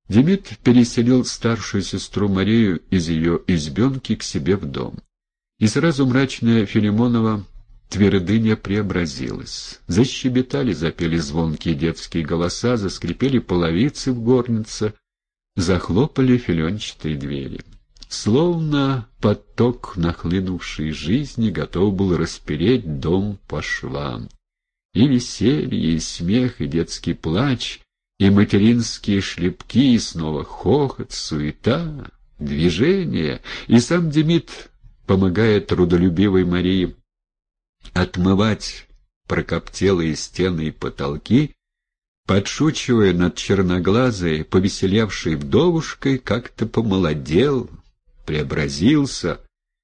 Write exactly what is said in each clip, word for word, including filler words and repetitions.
Демид переселил старшую сестру Марию из ее избенки к себе в дом. И сразу мрачная Филимонова твердыня преобразилась. Защебетали, запели звонкие детские голоса, заскрипели половицы в горнице, захлопали филенчатые двери. Словно поток нахлынувшей жизни готов был распереть дом по швам. И веселье, и смех, и детский плач, и материнские шлепки, и снова хохот, суета, движение, и сам Демид, помогая трудолюбивой Марии отмывать прокоптелые стены и потолки, подшучивая над черноглазой, повеселевшей вдовушкой, как-то помолодел, преобразился.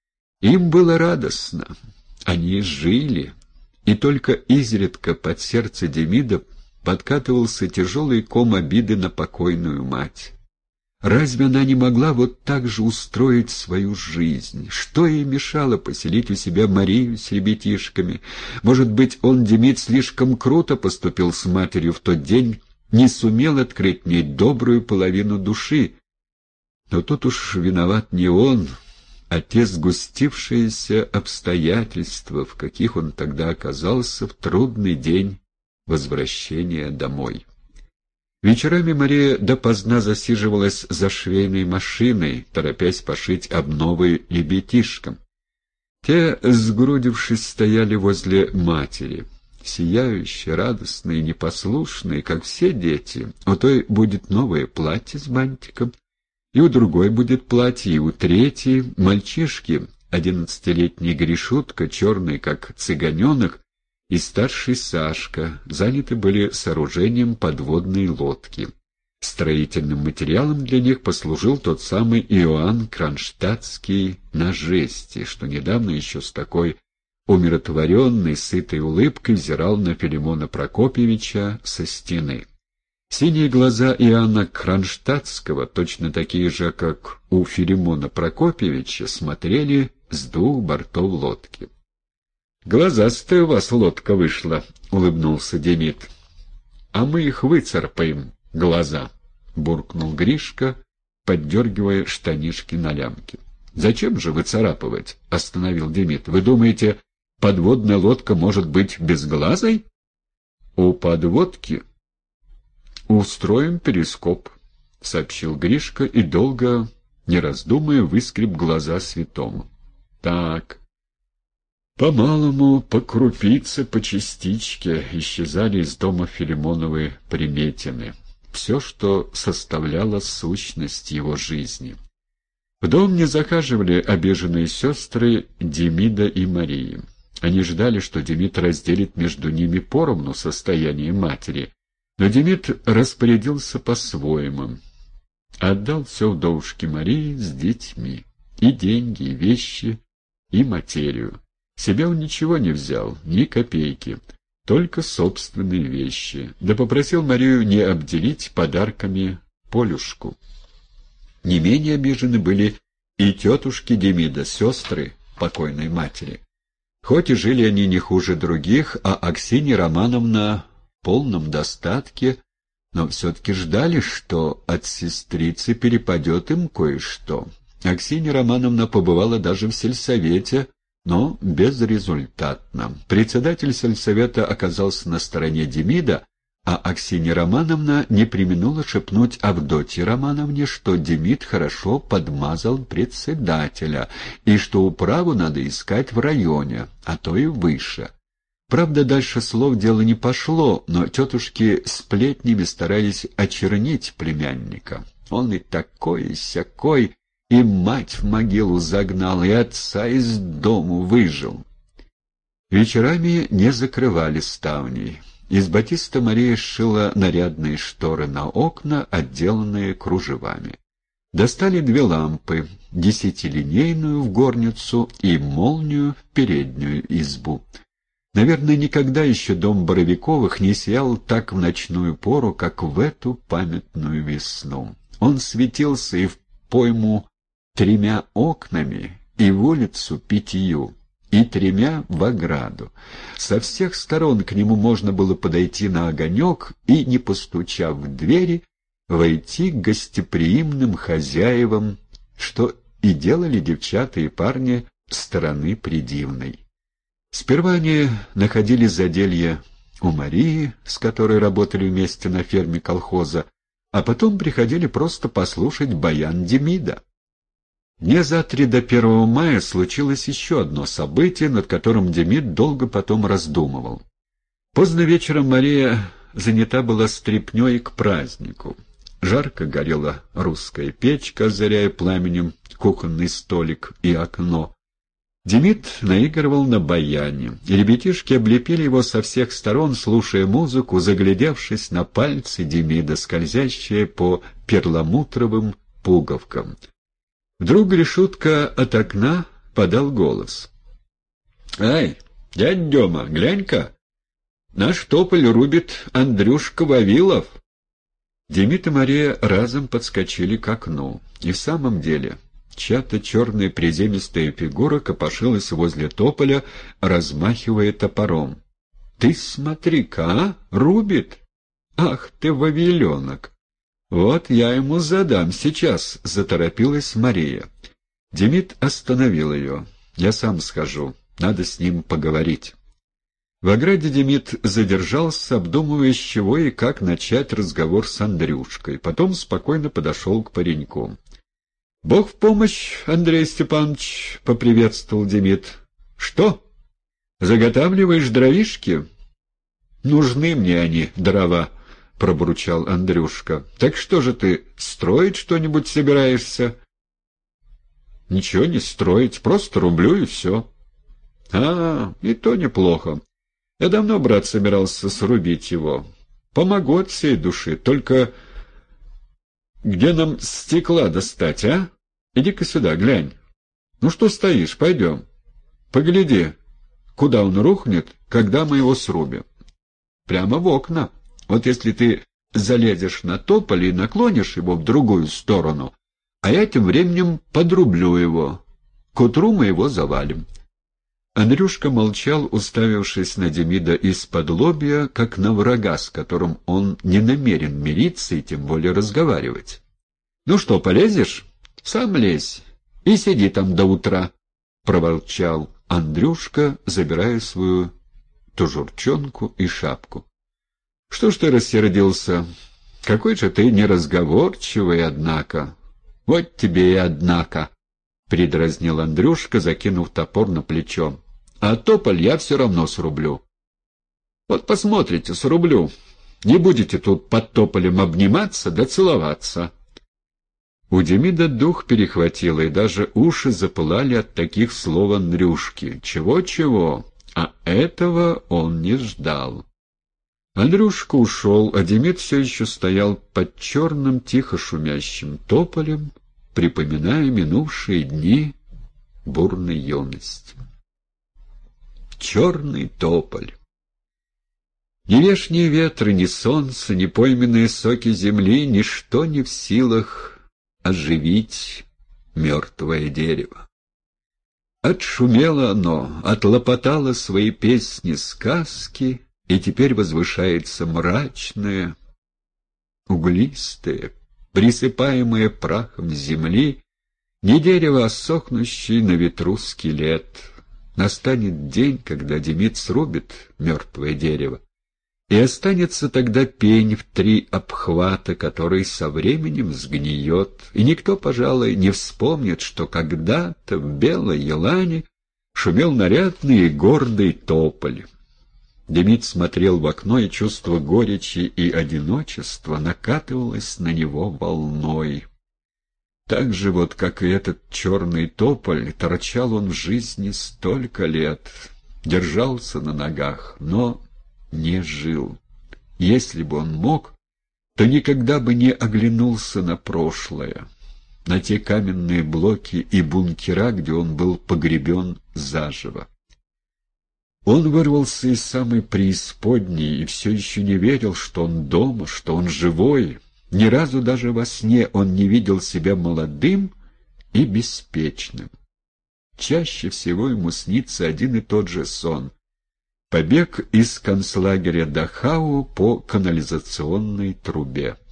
Им было радостно, они жили, и только изредка под сердце Демида подкатывался тяжелый ком обиды на покойную мать. Разве она не могла вот так же устроить свою жизнь? Что ей мешало поселить у себя Марию с ребятишками? Может быть, он, Демид, слишком круто поступил с матерью в тот день, не сумел открыть мне добрую половину души? Но тут уж виноват не он, а те сгустившиеся обстоятельства, в каких он тогда оказался в трудный день возвращения домой. Вечерами Мария допоздна засиживалась за швейной машиной, торопясь пошить обновы ребятишкам. Те, сгрудившись, стояли возле матери, сияющие, радостные, непослушные, как все дети. У той будет новое платье с бантиком, и у другой будет платье, и у третьей. Мальчишки, одиннадцатилетний Гришутка, черный, как цыганенок, и старший Сашка заняты были сооружением подводной лодки. Строительным материалом для них послужил тот самый Иоанн Кронштадтский на жести, что недавно еще с такой умиротворенной, сытой улыбкой взирал на Филимона Прокопьевича со стены. Синие глаза Иоанна Кронштадтского, точно такие же, как у Филимона Прокопьевича, смотрели с двух бортов лодки. «Глазастая у вас лодка вышла», — улыбнулся Демид. «А мы их выцарапаем, глаза», — буркнул Гришка, поддергивая штанишки на лямке. «Зачем же выцарапывать?» — остановил Демид. «Вы думаете, подводная лодка может быть безглазой?» «У подводки устроим перископ», — сообщил Гришка и, долго не раздумывая, выскреб глаза святому. «Так». По-малому, по крупице, по частичке исчезали из дома Филимоновы приметины, все, что составляло сущность его жизни. В дом не захаживали обиженные сестры Демида и Марии. Они ждали, что Демид разделит между ними поровну состояние матери, но Демид распорядился по-своему. Отдал все вдовушке Марии с детьми, и деньги, и вещи, и материю. Себе он ничего не взял, ни копейки, только собственные вещи, да попросил Марию не обделить подарками Полюшку. Не менее обижены были и тетушки Демида, сестры покойной матери. Хоть и жили они не хуже других, а Аксинья Романовна в полном достатке, но все-таки ждали, что от сестрицы перепадет им кое-что. Аксинья Романовна побывала даже в сельсовете, но безрезультатно. Председатель сельсовета оказался на стороне Демида, а Аксинья Романовна не преминула шепнуть Авдотье Романовне, что Демид хорошо подмазал председателя и что управу надо искать в районе, а то и выше. Правда, дальше слов дело не пошло, но тетушки сплетнями старались очернить племянника. Он и такой, и сякой, и мать в могилу загнал, и отца из дому выжил. Вечерами не закрывали ставней. Из батиста Мария сшила нарядные шторы на окна, отделанные кружевами. Достали две лампы, десятилинейную в горницу и молнию в переднюю избу. Наверное, никогда еще дом Боровиковых не сиял так в ночную пору, как в эту памятную весну. Он светился и в пойму тремя окнами, и в улицу пятью, и тремя в ограду. Со всех сторон к нему можно было подойти на огонек и, не постучав в двери, войти к гостеприимным хозяевам, что и делали девчата и парни стороны придивной. Сперва они находили заделье у Марии, с которой работали вместе на ферме колхоза, а потом приходили просто послушать баян Демида. Дня за три до первого мая случилось еще одно событие, над которым Демид долго потом раздумывал. Поздно вечером Мария занята была стряпнёй к празднику. Жарко горела русская печка, озаряя пламенем кухонный столик и окно. Демид наигрывал на баяне, и ребятишки облепили его со всех сторон, слушая музыку, заглядевшись на пальцы Демида, скользящие по перламутровым пуговкам. Вдруг Гришутка от окна подал голос. — Ай, дядь Дема, глянь-ка! Наш тополь рубит Андрюшка Вавилов. Демид и Мария разом подскочили к окну. И в самом деле чья-то черная приземистая фигура копошилась возле тополя, размахивая топором. — Ты смотри-ка, а? Рубит? Ах ты, Вавиленок! Вот я ему задам сейчас, — заторопилась Мария. Демид остановил ее. — Я сам схожу, надо с ним поговорить. В ограде Демид задержался, обдумывая, с чего и как начать разговор с Андрюшкой. Потом спокойно подошел к пареньку. — Бог в помощь, Андрей Степанович, — поприветствовал Демид. — Что? Заготавливаешь дровишки? — Нужны мне они, дрова, — пробурчал Андрюшка. — Так что же ты, строить что-нибудь собираешься? — Ничего не строить, просто рублю и все. — А, и то неплохо. Я давно, брат, собирался срубить его. Помогу от всей души, только где нам стекла достать, а? Иди-ка сюда, глянь. Ну что стоишь, пойдем. Погляди, куда он рухнет, когда мы его срубим. Прямо в окна. Вот если ты залезешь на тополь и наклонишь его в другую сторону, а я тем временем подрублю его. К утру мы его завалим. Андрюшка молчал, уставившись на Демида из-под лобья, как на врага, с которым он не намерен мириться и тем более разговаривать. — Ну что, полезешь? — Сам лезь и сиди там до утра, — проворчал Андрюшка, забирая свою тужурчонку и шапку. — Что ж ты рассердился? Какой же ты неразговорчивый, однако. — Вот тебе и однако, — придразнил Андрюшка, закинув топор на плечо. — А тополь я все равно срублю. — Вот посмотрите, срублю. Не будете тут под тополем обниматься да целоваться. У Демида дух перехватило, и даже уши запылали от таких слов Андрюшки. Чего-чего, а этого он не ждал. Андрюшка ушел, а Демид все еще стоял под черным, тихо шумящим тополем, припоминая минувшие дни бурной юности. Черный тополь. Ни вешние ветры, ни солнце, ни пойменные соки земли, ничто не в силах оживить мертвое дерево. Отшумело оно, отлопотало свои песни, сказки, и теперь возвышается мрачное, углистое, присыпаемое прахом земли, не дерево, а сохнущий на ветру скелет. Настанет день, когда Демид срубит мертвое дерево, и останется тогда пень в три обхвата, который со временем сгниет, и никто, пожалуй, не вспомнит, что когда-то в Белой Елане шумел нарядный и гордый тополь. Демид смотрел в окно, и чувство горечи и одиночества накатывалось на него волной. Так же вот, как и этот черный тополь, торчал он в жизни столько лет, держался на ногах, но не жил. Если бы он мог, то никогда бы не оглянулся на прошлое, на те каменные блоки и бункера, где он был погребен заживо. Он вырвался из самой преисподней и все еще не верил, что он дома, что он живой. Ни разу даже во сне он не видел себя молодым и беспечным. Чаще всего ему снится один и тот же сон — побег из концлагеря Дахау по канализационной трубе.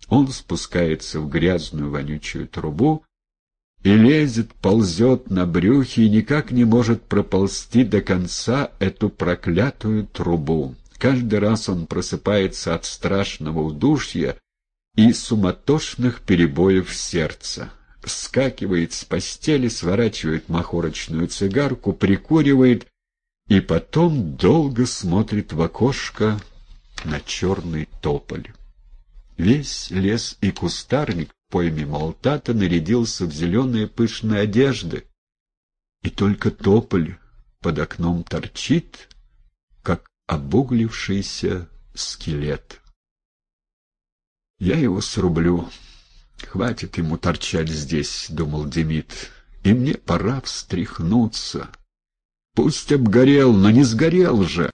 Он спускается в грязную вонючую трубу и лезет, ползет на брюхе и никак не может проползти до конца эту проклятую трубу. Каждый раз он просыпается от страшного удушья и суматошных перебоев сердца. Вскакивает с постели, сворачивает махорочную цигарку, прикуривает и потом долго смотрит в окошко на черный тополь. Весь лес и кустарник в пойме Малтата нарядился в зеленые пышные одежды, и только тополь под окном торчит, как обуглившийся скелет. «Я его срублю. Хватит ему торчать здесь», — думал Демид, — «и мне пора встряхнуться. Пусть обгорел, но не сгорел же».